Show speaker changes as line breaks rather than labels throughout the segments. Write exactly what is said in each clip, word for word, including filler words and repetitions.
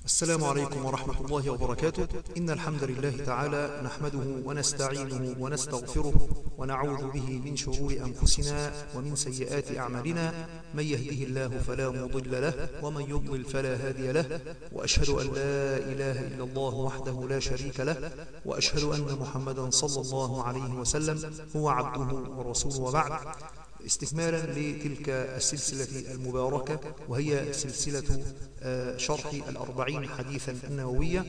السلام عليكم ورحمة الله وبركاته. إن الحمد لله تعالى نحمده ونستعينه ونستغفره ونعوذ به من شرور أنفسنا ومن سيئات أعمالنا. من يهده الله فلا مضل له ومن يضلل فلا هادي له، وأشهد أن لا إله إلا الله وحده لا شريك له، وأشهد أن محمدا صلى الله عليه وسلم هو عبده ورسوله. وبعد، استكمالا لتلك السلسلة المباركة وهي سلسلة شرح الأربعين حديثا النووية،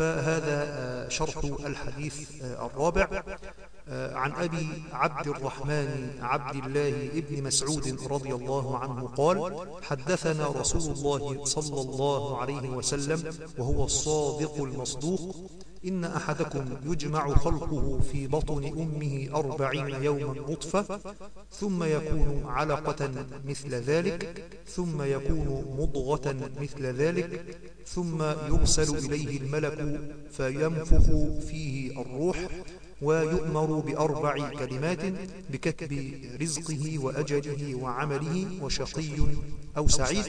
فهذا شرح الحديث الرابع عن أبي عبد الرحمن عبد الله ابن مسعود رضي الله عنه قال: حدثنا رسول الله صلى الله عليه وسلم وهو الصادق المصدوق: إن أحدكم يجمع خلقه في بطن أمه أربعين يوما نطفة، ثم يكون علقة مثل ذلك، ثم يكون مضغة مثل ذلك، ثم يرسل إليه الملك فينفخ فيه الروح، ويؤمر بأربع كلمات: بكتب رزقه وأجله وعمله وشقي أو سعيد.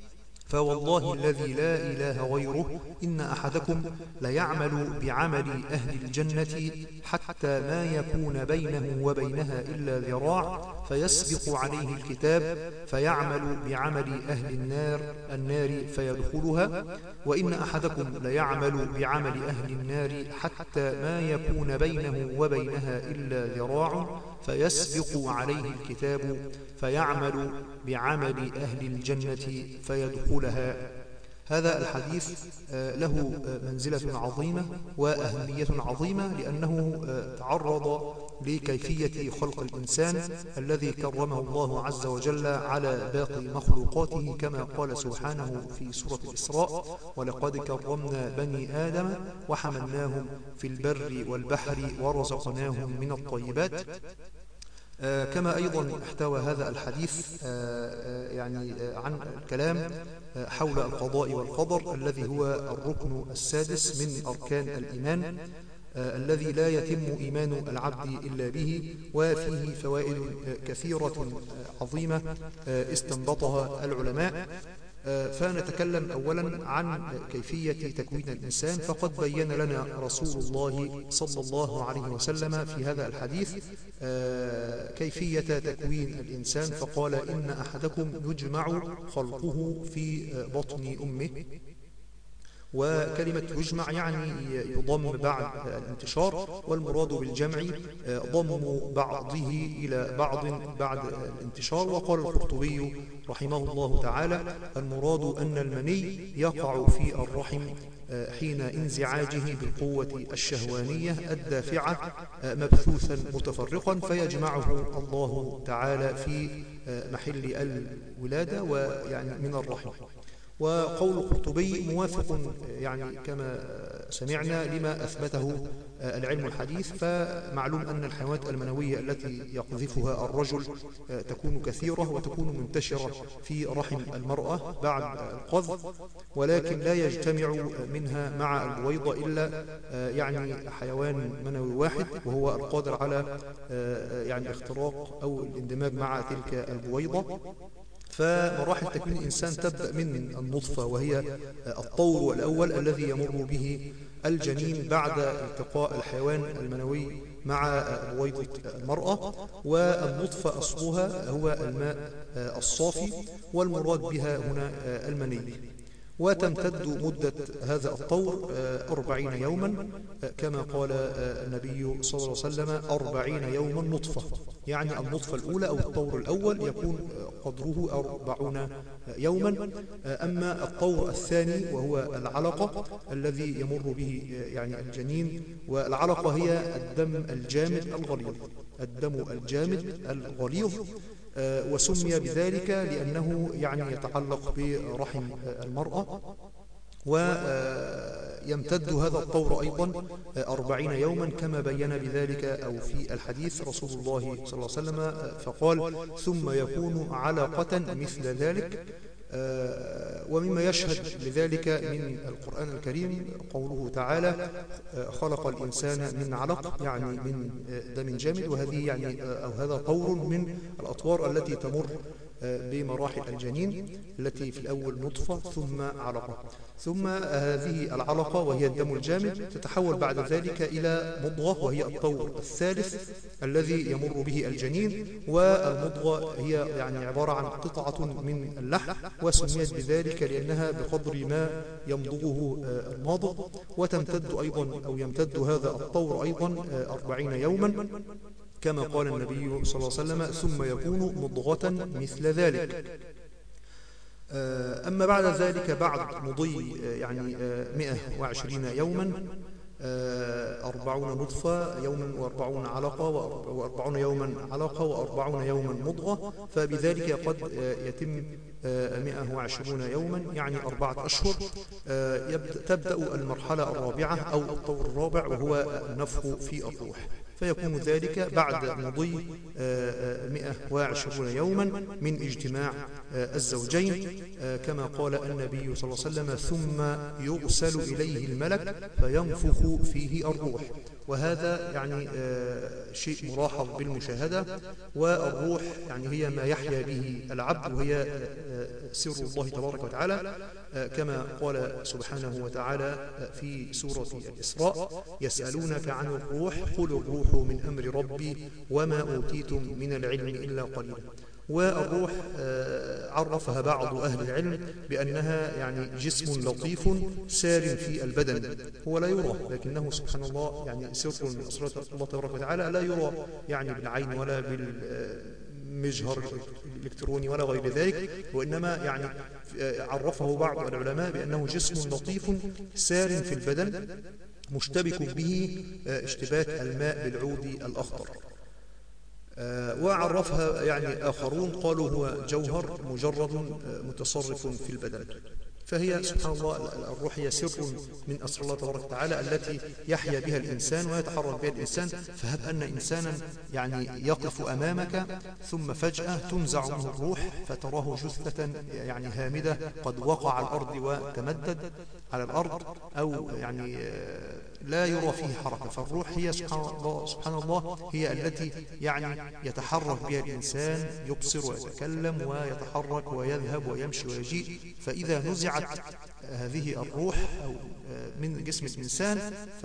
فوالله الذي لا إله غيره إن أحدكم ليعمل بعمل أهل الجنة حتى ما يكون بينه وبينها إلا ذراع، فيسبق عليه الكتاب فيعمل بعمل أهل النار النار فيدخلها، وإن أحدكم ليعمل بعمل أهل النار حتى ما يكون بينه وبينها إلا ذراع، فيسبق عليه الكتاب فيعمل بعمل أهل الجنة فيدخلها. هذا الحديث له منزلة عظيمة وأهمية عظيمة، لأنه تعرض لكيفية خلق الإنسان الذي كرمه الله عز وجل على باقي مخلوقاته، كما قال سبحانه في سورة الإسراء: ولقد كرمنا بني آدم وحملناهم في البر والبحر ورزقناهم من الطيبات. آه كما أيضا احتوى هذا الحديث آه آه يعني آه عن الكلام آه حول القضاء والقدر، الذي هو الركن السادس من أركان الإيمان، آه الذي لا يتم إيمان العبد إلا به، وفيه فوائد آه كثيرة آه عظيمة آه استنبطها العلماء. فنتكلم أولا عن كيفية تكوين الإنسان، فقد بين لنا رسول الله صلى الله عليه وسلم في هذا الحديث كيفية تكوين الإنسان، فقال: إن أحدكم يجمع خلقه في بطن أمه. وكلمة يجمع يعني يضم بعد الانتشار، والمراد بالجمع ضم بعضه إلى بعض بعد الانتشار. وقال القرطبي رحمه الله تعالى: المراد أن المني يقع في الرحم حين انزعاجه بالقوة الشهوانية الدافعة مبثوثا متفرقا، فيجمعه الله تعالى في محل الولادة ويعني من الرحم. وقول القرطبي موافق يعني كما سمعنا لما أثبته العلم الحديث. فمعلوم أن الحيوانات المنوية التي يقذفها الرجل تكون كثيرة وتكون منتشرة في رحم المرأة بعد القذف، ولكن لا يجتمع منها مع البويضة إلا يعني حيوان منوي واحد، وهو القادر على يعني اختراق أو الاندماج مع تلك البويضة. فمراحل تكوين الإنسان تبدأ من النطفة، وهي الطور الأول الذي يمر به الجنين بعد التقاء الحيوان المنوي مع بويضة المرأة. والنطفة أصلها هو الماء الصافي، والمراد بها هنا المني. وتمتد مدة هذا الطور أربعين يوما، كما قال النبي صلى الله عليه وسلم: أربعين يوما نطفة، يعني النطفة الأولى أو الطور الأول يكون قدره أربعون يوما. أما الطور الثاني وهو العلقة الذي يمر به يعني الجنين، والعلقة هي الدم الجامد الغليظ الدم الجامد الغليظ وسمي بذلك لأنه يعني يتعلق برحم المرأة. ويمتد هذا الطور أيضا أربعين يوما، كما بين بذلك أو في الحديث رسول الله صلى الله عليه وسلم فقال: ثم يكون علقة مثل ذلك. ومما يشهد لذلك من القرآن الكريم قوله تعالى: خلق الإنسان من علق، يعني من دم جامد. وهذه يعني أو هذا طور من الأطوار التي تمر بمراحل الجنين التي في الأول نطفة ثم علقة، ثم هذه العلقة وهي الدم الجامد تتحول بعد ذلك إلى مضغة وهي الطور الثالث الذي يمر به الجنين. والمضغة هي يعني عبارة عن قطعة من اللحم، وسميت بذلك لأنها بقدر ما يمضغه الماضغ. وتمتد أيضا أو يمتد هذا الطور أيضا أربعين يوما كما قال النبي صلى الله عليه وسلم: ثم يكون مضغة مثل ذلك. أما بعد ذلك بعد مضي يعني مئة وعشرين يوما أربعون نطفة يوما وأربعون علقة وأربعون يوما علقة وأربعون يوما مضغة، فبذلك قد يتم مئة وعشرون يوما يعني أربعة أشهر. تبدأ المرحلة الرابعة أو الطور الرابع وهو النفخ في الروح، فيكون ذلك بعد مضي مئة وعشرون يوما من اجتماع الزوجين كما قال النبي صلى الله عليه وسلم: ثم يرسل إليه الملك فينفخ فيه الروح. وهذا يعني شيء ملاحظ بالمشاهدة. والروح يعني هي ما يحيا به العبد، وهي سر الله تبارك وتعالى كما قال سبحانه وتعالى في سورة الإسراء: يسألونك عن الروح قل الروح من أمر ربي وما أوتيتم من العلم إلا قليلا. والروح عرفها بعض أهل العلم بأنها يعني جسم لطيف سار في البدن، هو لا يرى لكنه سبحان الله يعني سر من أسرار الله تبارك وتعالى، لا يرى يعني بالعين ولا بالمجهر الإلكتروني ولا غير ذلك، وإنما يعني عرفه بعض العلماء بأنه جسم لطيف سار في البدن مشتبك به اشتباك الماء بالعود الأخضر. وعرفها يعني آخرون قالوا هو جوهر مجرد متصرف في البدن. فهي سبحان الله الروح هي سر من أسرار الله تبارك وتعالى التي يحيا بها الإنسان ويتحرك بها الإنسان. فهب أن إنسانا يعني يقف أمامك ثم فجأة تنزع منه الروح فتراه جثة يعني هامدة قد وقع على الأرض وتمدد على الأرض، أو يعني لا يرى فيه حركة. فالروح هي سبحان الله, سبحان الله هي التي يعني يتحرك بها الإنسان، يبصر ويتكلم ويتحرك ويذهب ويمشي ويجيء. فإذا نزعت هذه الروح أو من جسم الإنسان ف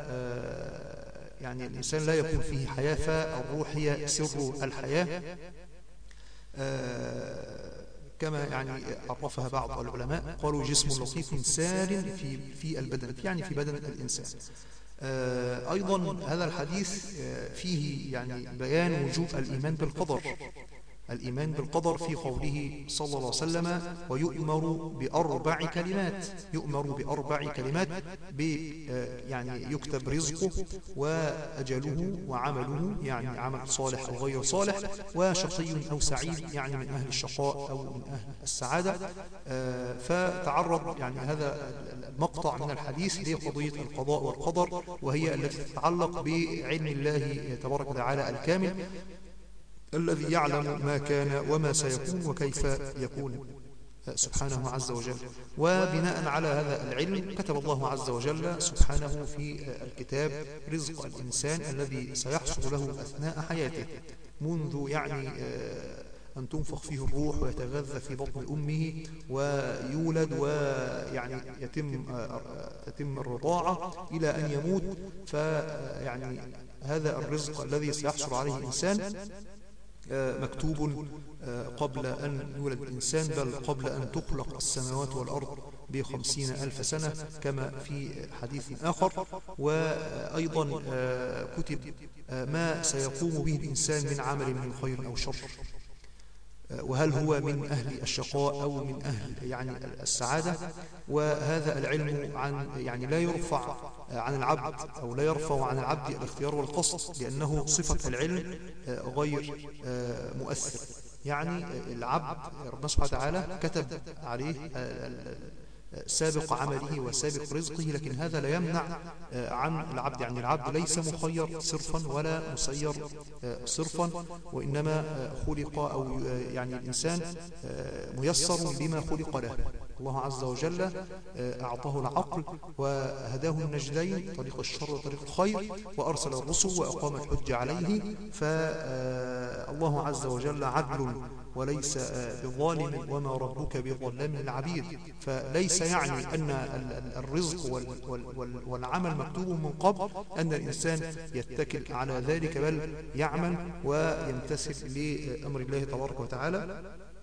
يعني الإنسان لا يكون فيه حياة. فالروح هي سر الحياة كما يعني عرفها بعض العلماء، قالوا جسم لطيف سار في في البدن يعني في بدن الإنسان. أيضا هذا الحديث فيه يعني بيان وجوب الإيمان بالقدر، الإيمان بالقدر في قوله صلى الله عليه وسلم: ويؤمر بأربع كلمات. يؤمر بأربع كلمات يعني يكتب رزقه وأجله وعمله يعني عمل صالح أو غير صالح، وشقي أو سعيد يعني من أهل الشقاء أو من أهل السعادة. فتعرض يعني هذا المقطع من الحديث لقضية القضاء والقدر، وهي التي تتعلق بعلم الله تبارك وتعالى الكامل الذي يعلم ما كان وما سيكون وكيف يكون سبحانه عز وجل. وبناء على هذا العلم كتب الله عز وجل سبحانه في الكتاب رزق الإنسان الذي سيحصل له أثناء حياته، منذ يعني أن تنفخ فيه الروح ويتغذى في بطن أمه ويولد ويعني يتم تتم الرضاعة إلى أن يموت. فيعني هذا الرزق الذي سيحصل عليه الإنسان مكتوب قبل أن يولد الإنسان، بل قبل أن تخلق السماوات والأرض بخمسين ألف سنة كما في حديث آخر. وأيضا كتب ما سيقوم به الإنسان من عمل من خير أو شر، وهل هو من أهل الشقاء أو من أهل يعني السعادة. وهذا العلم عن يعني لا يرفع عن العبد أو لا يرفع عن العبد الاختيار والقصد، لأنه صفة العلم غير مؤثر. يعني العبد ربنا سبحانه وتعالى كتب عليه سابق عمله وسابق رزقه، لكن هذا لا يمنع عن العبد يعني العبد ليس مخير صرفا ولا مسير صرفا، وإنما خلق أو يعني الإنسان ميسر لما خلق له. الله عز وجل أعطاه العقل وهداه النجدين، طريق الشر وطريق الخير، وأرسل الرسل وأقام الحج عليه. فالله عز وجل عدل وليس بظالم، وما ربك بظلام للعبيد. فليس يعني أن الرزق والعمل مكتوب من قبل أن الإنسان يتكل على ذلك، بل يعمل ويمتثل لأمر الله تبارك وتعالى.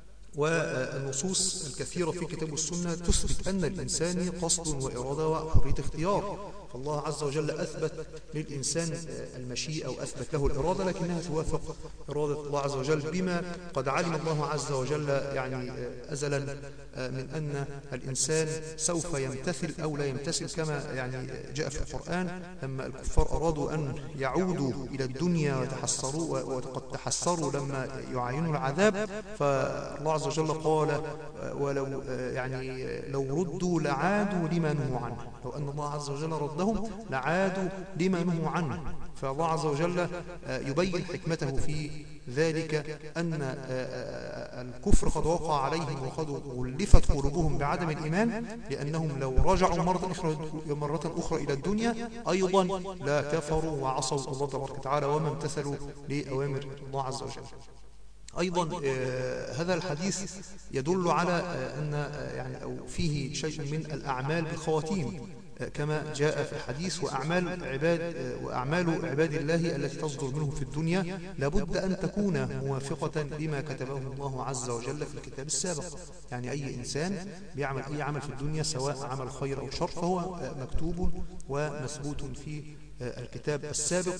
والنصوص الكثيرة في كتاب السنة تثبت أن الإنسان قصد وإرادة وحرية اختيار. فالله عز وجل أثبت للإنسان المشيئة وأثبت له الإرادة، لكنها توافق إرادة الله عز وجل بما قد علم الله عز وجل يعني أزلا من أن الإنسان سوف يمتثل أو لا يمتثل، كما يعني جاء في القرآن لما الكفار أرادوا أن يعودوا إلى الدنيا وتحسروا، وقد تحسروا لما يعاينوا العذاب، فالله عز وجل قال ولو يعني لو ردوا لعادوا لما نهوا عنه، لو أن الله عز وجل ردهم لعادوا لما نهوا عنه. فالله عز وجل يبين حكمته في ذلك أن الكفر قد وقع عليهم وقد غلفت قلوبهم بعدم الإيمان، لأنهم لو رجعوا مرة أخرى, مرة أخرى إلى الدنيا أيضا لا كفروا وعصوا الله تبارك وتعالى وما امتثلوا لأوامر الله عز وجل. أيضا آه هذا الحديث يدل على آه أن آه يعني أو فيه شيء من الأعمال بالخواتيم، آه كما جاء في الحديث: وأعمال عباد آه وأعمال عباد الله التي تصدر منهم في الدنيا لابد أن تكون موافقة لما كتبه الله عز وجل في الكتاب السابق. يعني أي إنسان بيعمل أي عمل في الدنيا سواء عمل خير أو شر فهو آه مكتوب ومثبوت في الكتاب السابق.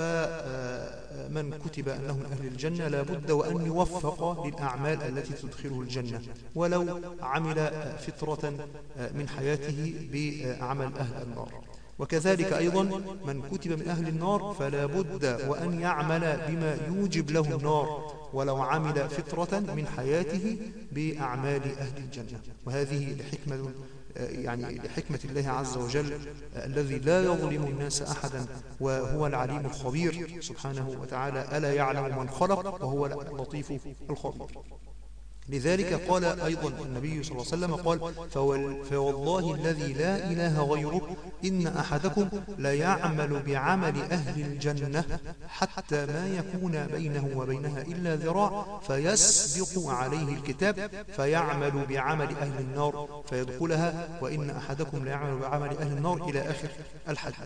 فمن كتب أنه من أهل الجنة لابد وأن يوفق للأعمال التي تدخله الجنة، ولو عمل فترة من حياته بعمل أهل النار. وكذلك أيضا من كتب من أهل النار فلا بد وأن يعمل بما يوجب له النار، ولو عمل فترة من حياته بأعمال أهل الجنة. وهذه لحكمة يعني لحكمة الله عز وجل الذي لا يظلم الناس أحدا وهو العليم الخبير سبحانه وتعالى: ألا يعلم من خلق وهو اللطيف الخبير. لذلك قال أيضا النبي صلى الله عليه وسلم قال: فوالله الذي لا إله غيره إن أحدكم لا يعمل بعمل أهل الجنة حتى ما يكون بينه وبينها إلا ذراع فيسبق عليه الكتاب فيعمل بعمل أهل النار فيدخلها، وإن أحدكم لا يعمل بعمل أهل النار إلى آخر الحديث.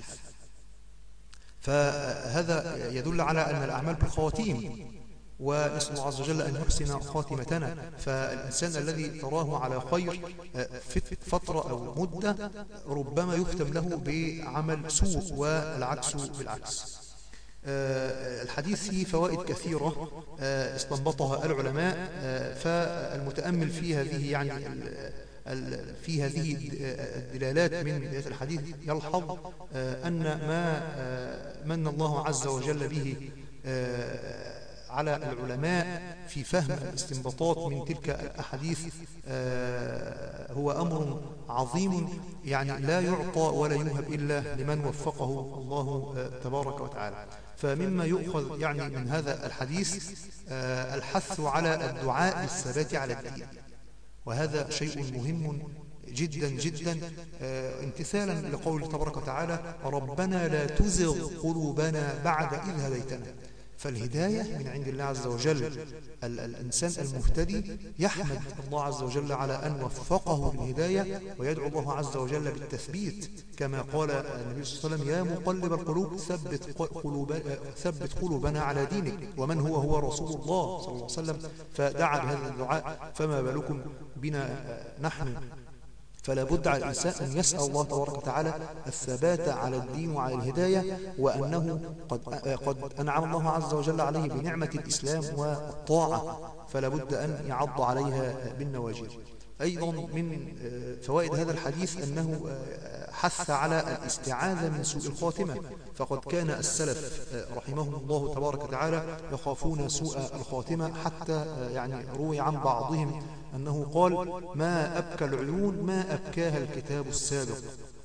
فهذا يدل على أن الأعمال بالخواتيم، ونسأل الله عز وجل أن يحسن خاتمتنا. فالإنسان الذي تراه على خير فترة أو مدة ربما يختم له بعمل سوء، والعكس بالعكس. الحديث فيه فوائد كثيرة استنبطها العلماء، فالمتأمل في هذه يعني في هذه الدلالات من بداية الحديث يلحظ أن ما من الله عز وجل به على العلماء في فهم الاستنباطات من تلك الأحاديث هو أمر عظيم، يعني لا يعطى ولا يوهب إلا لمن وفقه الله تبارك وتعالى. فمما يؤخذ يعني من هذا الحديث الحث على الدعاء بالثبات على الدين، وهذا شيء مهم جدا جدا، امتثالا لقول تبارك وتعالى: ربنا لا تزغ قلوبنا بعد إذ هديتنا. فالهداية من عند الله عز وجل. الإنسان المهتدي يحمد الله عز وجل على أن وفقه للهداية، ويدعو الله عز وجل بالتثبيت، كما قال النبي صلى الله عليه وسلم: يا مقلب القلوب ثبت, قلوب ثبت قلوبنا على دينك. ومن هو هو رسول الله صلى الله عليه وسلم، فدعا بهذا الدعاء، فما بالكم بنا نحن؟ فلا بد على الإنسان أن يسأل الله تبارك وتعالى الثبات على الدين وعلى الهداية، وأنه قد, قد أنعم الله عز وجل عليه بنعمة الإسلام والطاعة، فلا بد أن يعض عليها بالنواجذ. أيضا من فوائد هذا الحديث أنه حث على الاستعاذة من سوء الخاتمة، فقد كان السلف رحمهم الله تبارك وتعالى يخافون سوء الخاتمة، حتى يعني روي عن بعضهم أنه قال: ما أبكى العيون ما أبكاها الكتاب السابق.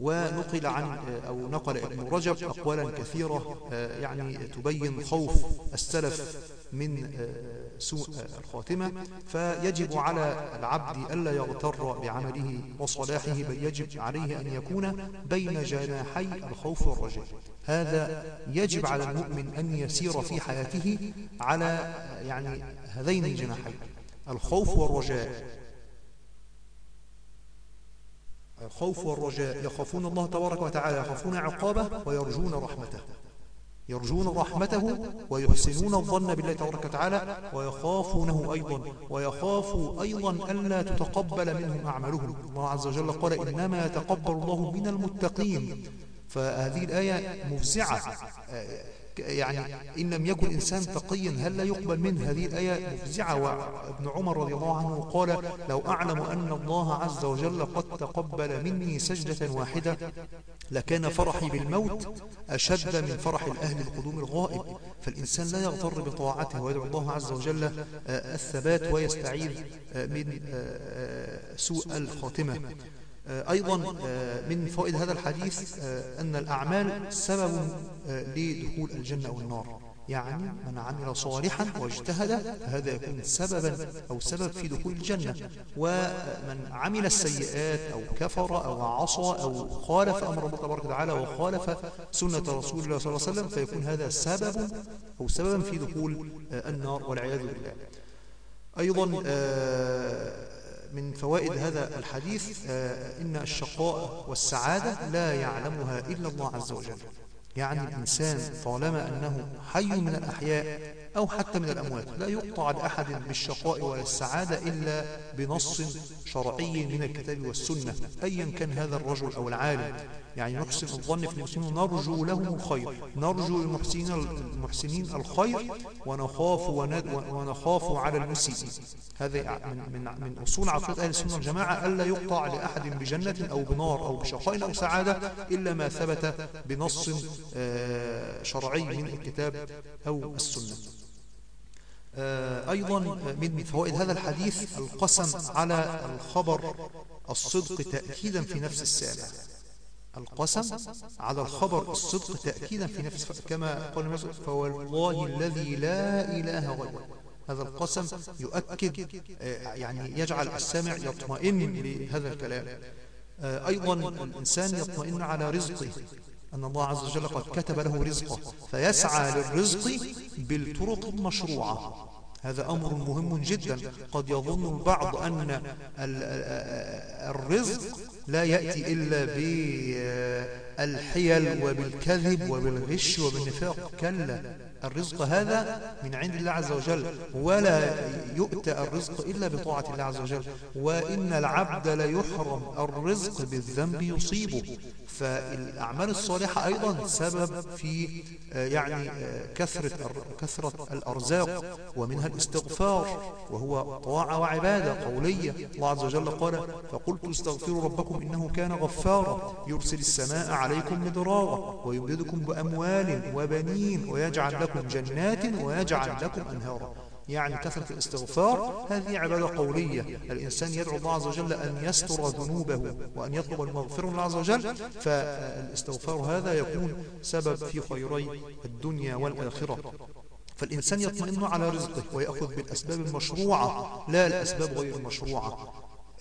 ونقل عن أو نقل ابن رجب أقوالا كثيرة يعني تبين خوف السلف من سوء الخاتمة. فيجب على العبد ألا يغتر بعمله وصلاحه، بل يجب عليه أن يكون بين جناحي الخوف والرجاء. هذا يجب على المؤمن أن يسير في حياته على يعني هذين الجناحين، الخوف والرجاء. الخوف والرجاء، يخافون الله تبارك وتعالى، يخافون عقابه ويرجون رحمته، يرجون رحمته ويحسنون الظن بالله تبارك وتعالى ويخافونه أيضا، ويخافوا أيضا ألا تتقبل منهم أعمالهم. الله عز وجل قال إنما يتقبل الله من المتقين. فهذه الآية مفزعة، يعني إن لم يكن إنسان تقيا هل لا يقبل منه؟ هذه الآية مفزعة. وابن عمر رضي الله عنه قال لو أعلم أن الله عز وجل قد تقبل مني سجدة واحدة لكان فرحي بالموت أشد من فرح الأهل القدوم الغائب. فالإنسان لا يغتر بطاعته ويدعو الله عز وجل الثبات ويستعيذ من سوء الخاتمة. أيضا من فوائد هذا الحديث أن الأعمال سبب لدخول الجنة والنار، يعني من عمل صالحا واجتهد هذا يكون سببا أو سبب في دخول الجنة، ومن عمل السيئات أو كفر أو عصى أو خالف أمر الله تبارك وتعالى وخالف سنة رسول الله صلى الله عليه وسلم فيكون هذا سبب أو سببا في دخول النار والعياذ بالله. أيضا من فوائد هذا الحديث إن الشقاء والسعادة لا يعلمها إلا الله عز وجل. يعني الإنسان طالما أنه حي من الأحياء أو حتى من الأموات لا يقطع لأحد بالشقاء ولا السعادة إلا بنص شرعي من الكتاب والسنة، أيا كان هذا الرجل أو العالم. يعني نحسن الظن في المسلمين نرجو لهم الخير، نرجو المحسنين المحسنين الخير ونخاف ونخاف على المسيئين. هذا من من من أصول عقيدة أهل السنة والجماعة ألا يقطع لأحد بجنة أو بنار أو بشقاء أو سعادة إلا ما ثبت بنص شرعي من الكتاب أو السنة. أيضا من فوائد هذا الحديث القسم على الخبر الصدق تأكيدا في نفس السامع. القسم على الخبر الصدق تأكيدا في نفس، كما قال المسؤول فوالله الذي لا إله غيره. هذا القسم يؤكد يعني يجعل السامع يطمئن لهذا الكلام. أيضا الإنسان يطمئن على رزقه، أن الله عز وجل قد كتب له رزقه فيسعى للرزق بالطرق المشروعة. هذا أمر مهم جدا. قد يظن البعض أن الرزق لا يأتي إلا بالحيل وبالكذب وبالغش وبالنفاق. كلا، الرزق هذا من عند الله عز وجل، ولا يؤتى الرزق إلا بطاعة الله عز وجل. وإن العبد ليحرم الرزق بالذنب يصيبه. فالأعمال الصالحة أيضا سبب في يعني كثرة كثرة الأرزاق، ومنها الاستغفار وهو طاعة وعبادة قولية. الله عز وجل قال فقلت استغفروا ربكم إنه كان غفارا يرسل السماء عليكم مدرارا ويمددكم بأموال وبنين ويجعل لكم جنات ويجعل لكم أنهارا. يعني كثرة الاستغفار هذه عبادة قولية. الإنسان يدعو الله عز وجل أن يستر ذنوبه وأن يطلب المغفرة من الله عز وجل، فالاستغفار هذا يكون سبب في خيري الدنيا والآخرة. فالإنسان يطمئن على رزقه ويأخذ بالأسباب المشروعة لا الأسباب غير المشروعة.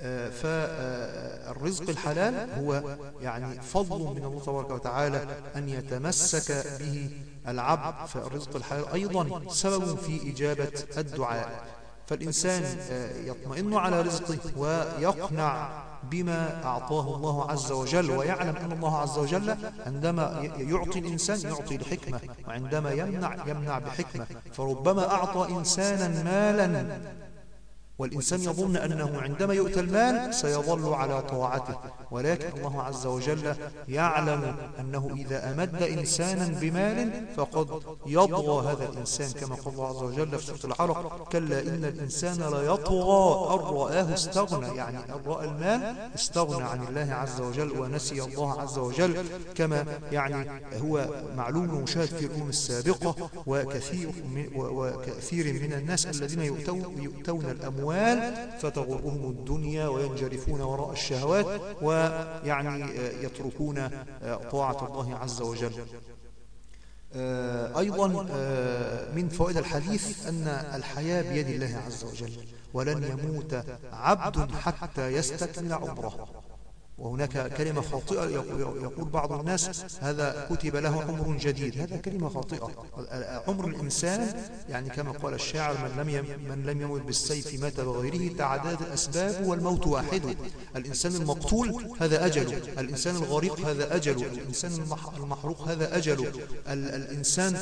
فالرزق الحلال هو يعني فضل من الله تبارك وتعالى أن يتمسك به العبد. فالرزق الحلال أيضا سبب في إجابة الدعاء. فالإنسان يطمئن على رزقه ويقنع بما أعطاه الله عز وجل، ويعلم أن الله عز وجل عندما يعطي الإنسان يعطي لحكمة، وعندما يمنع يمنع بحكمة. فربما أعطى إنسانا مالا والإنسان يظن أنه عندما يؤتى المال سيظل على طاعته، ولكن الله عز وجل يعلم أنه إذا أمد إنسانا بمال فقد يطغى هذا الإنسان، كما قال الله عز وجل في سورة العلق كلا إن الإنسان لا يطغى أن رآه استغنى. يعني أن رأى المال استغنى عن الله عز وجل ونسي الله عز وجل، كما يعني هو معلوم ومشاهد في الأمم السابقة. وكثير من, وكثير من الناس الذين يؤتون, يؤتون الأموال الأموال فتغرهم الدنيا وينجرفون وراء الشهوات ويعني يتركون طاعة الله عز وجل. أيضا من فوائد الحديث أن الحياة بيد الله عز وجل، ولن يموت عبد حتى يستكمل عمره. وهناك كلمة خاطئة يقول بعض الناس هذا كتب له عمر جديد، هذا كلمة خاطئة. عمر الإنسان يعني كما قال الشاعر من لم من لم يمت بالسيف مات بغيره، تعداد الأسباب والموت واحد. الإنسان المقتول هذا أجله، الإنسان الغريق هذا أجله، الإنسان المحروق هذا أجله، الإنسان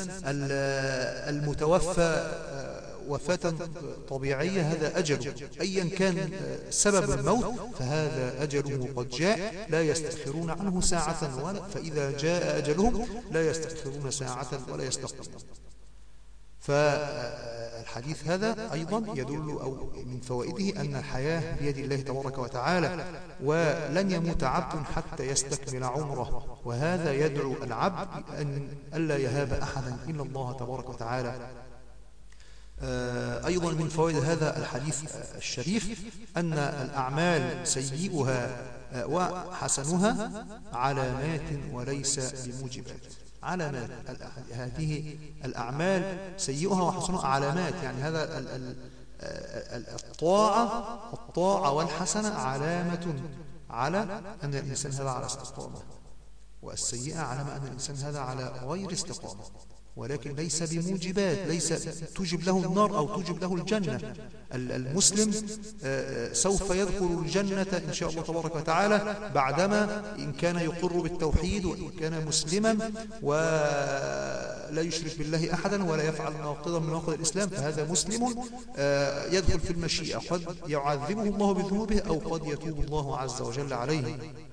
المتوفى وفاة طبيعية هذا أجله. أيا كان سبب الموت فهذا أجله قد جاء، لا يستأخرون عنه ساعة ولا فإذا جاء أجلهم لا يستأخرون ساعة ولا يستقدمون. فالحديث هذا أيضا يدل أو من فوائده أن الحياة بيد الله تبارك وتعالى، ولن يموت عبد حتى يستكمل عمره، وهذا يدعو العبد أن ألا يهاب أحدا إلا الله تبارك وتعالى. أيضا من فوائد هذا الحديث الشريف أن الأعمال سيئها وحسنها علامات وليس بموجبات. علامات، هذه الأعمال سيئها وحسنها علامات، يعني هذا الطاعة الطاعة والحسنة علامة على أن الإنسان هذا على استقامة، والسيئة علامة أن الإنسان هذا على غير استقامة، ولكن ليس بموجبات، ليس تجب له النار أو تجب له الجنة. المسلم سوف يدخل الجنة إن شاء الله تبارك وتعالى بعدما إن كان يقر بالتوحيد وإن كان مسلما ولا يشرك بالله أحدا ولا يفعل ناقضا من نواقض الإسلام، فهذا مسلم يدخل في المشيئة، قد يعذبه الله بذنوبه أو قد يتوب الله عز وجل عليه.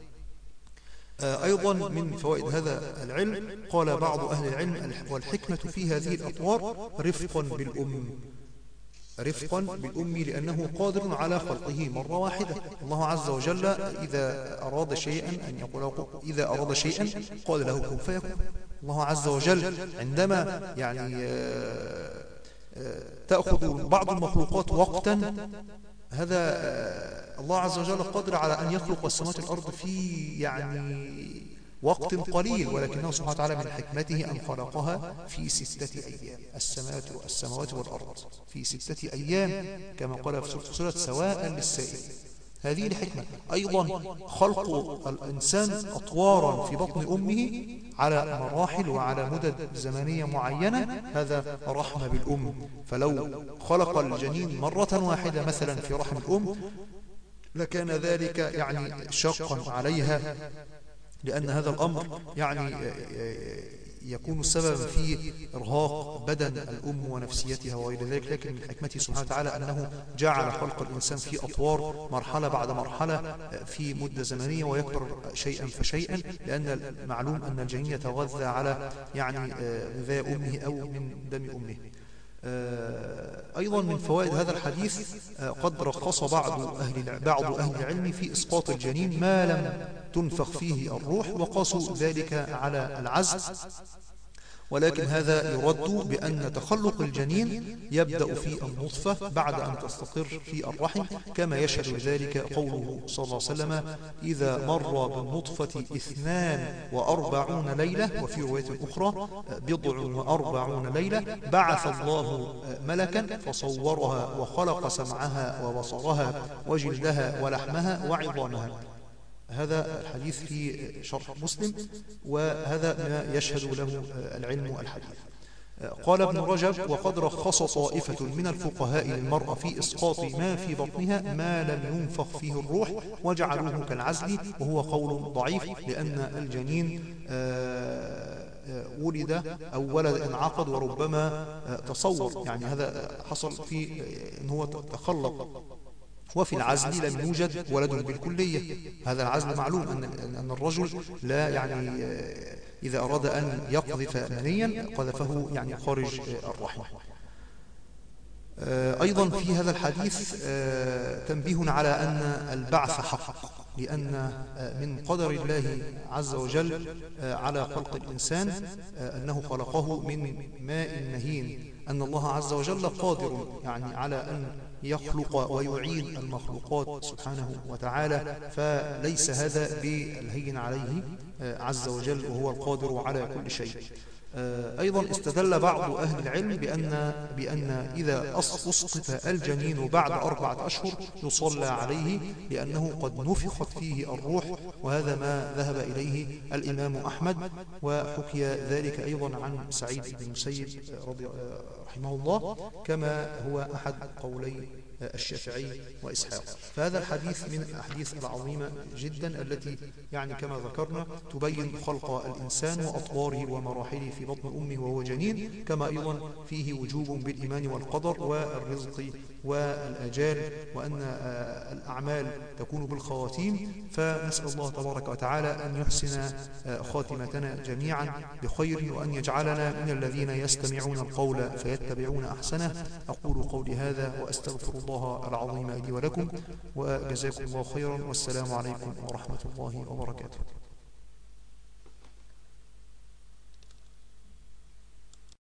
أيضا من فوائد هذا العلم قال بعض أهل العلم والحكمة في هذه الأطوار رفقا بالأم، رفقا بالأم لأنه قادر على خلقه مرة واحدة. الله عز وجل إذا أراد شيئا أن يقول إذا أراد شيئا قال له كن فيكون. الله عز وجل عندما يعني تأخذ بعض المخلوقات وقتا، هذا الله عز وجل قادر على أن يخلق السماوات والأرض في يعني وقت قليل، ولكنه سبحانه وتعالى من حكمته أن خلقها في ستة أيام. السماوات السماوات والأرض في ستة أيام كما قال في سورة سواء للسائل. هذه الحكمة. أيضا خلق الإنسان أطوارا في بطن أمه على مراحل وعلى مدد زمنية معينة، هذا رحمة بالأم. فلو خلق الجنين مرة واحدة مثلا في رحم الأم لكان ذلك يعني شاقا عليها، لأن هذا الأمر يعني يكون السبب في إرهاق بدن الأم ونفسيتها وغير ذلك. لكن من حكمته سبحانه وتعالى أنه جعل خلق الإنسان في أطوار مرحلة بعد مرحلة في مدة زمنية ويكبر شيئا فشيئا، لأن المعلوم أن الجنين يتغذى على يعني غذاء أمه أو من دم أمه. أيضا من فوائد هذا الحديث قد رخص بعض أهل بعض أهل العلم في إسقاط الجنين ما لم تنفخ فيه الروح، وقاسوا ذلك على العزل، ولكن هذا يرد بأن تخلق الجنين يبدأ في النطفة بعد أن تستقر في الرحم، كما يشهد ذلك قوله صلى الله عليه وسلم إذا مر بالنطفة اثنان وأربعون ليلة، وفي رواية أخرى بضع وأربعون ليلة، بعث الله ملكا فصورها وخلق سمعها وبصرها وجلدها ولحمها وعظامها. هذا الحديث في شرح مسلم، وهذا ما يشهد له العلم الحديث. قال ابن رجب وقد رخص طائفة من الفقهاء للمرأة في إسقاط ما في بطنها ما لم ينفخ فيه الروح وجعلوه كالعزل، وهو قول ضعيف، لأن الجنين ولد أو ولد انعقد وربما تصور، يعني هذا حصل في أن هو تخلق، وفي العزل لم يوجد ولد بالكلية. هذا العزل معلوم أن أن الرجل لا يعني إذا أراد أن يقذف منيا قذفه يعني خارج الرحم. أيضا في هذا الحديث تنبيه على أن البعث حق، لأن من قدر الله عز وجل على خلق الإنسان أنه خلقه من ماء مهين، أن الله عز وجل قادر يعني على أن يخلق ويعين المخلوقات سبحانه وتعالى، فليس هذا بالهين عليه عز وجل، وهو القادر على كل شيء. أيضا استدل بعض أهل العلم بأن, بأن إذا أسقط الجنين بعد أربعة أشهر يصلى عليه، لأنه قد نفخت فيه الروح، وهذا ما ذهب إليه الإمام أحمد، وحكي ذلك أيضا عن سعيد بن المسيب رحمه الله، كما هو أحد قولي الشافعي وإسحاق. فهذا الحديث من الأحاديث العظيمة جدا التي يعني كما ذكرنا تبين خلق الإنسان وأطواره ومراحله في بطن أمه وهو جنين، كما أيضا فيه وجوب بالإيمان والقدر والرزق والأجال، وأن الأعمال تكون بالخواتيم. فنسأل الله تبارك وتعالى أن يحسن خاتمتنا جميعا بخير، وأن يجعلنا من الذين يستمعون القول فيتبعون أحسنه. أقول قولي هذا وأستغفر الله العظيم لي ولكم، وجزاكم الله خيرا، والسلام عليكم ورحمة الله وبركاته.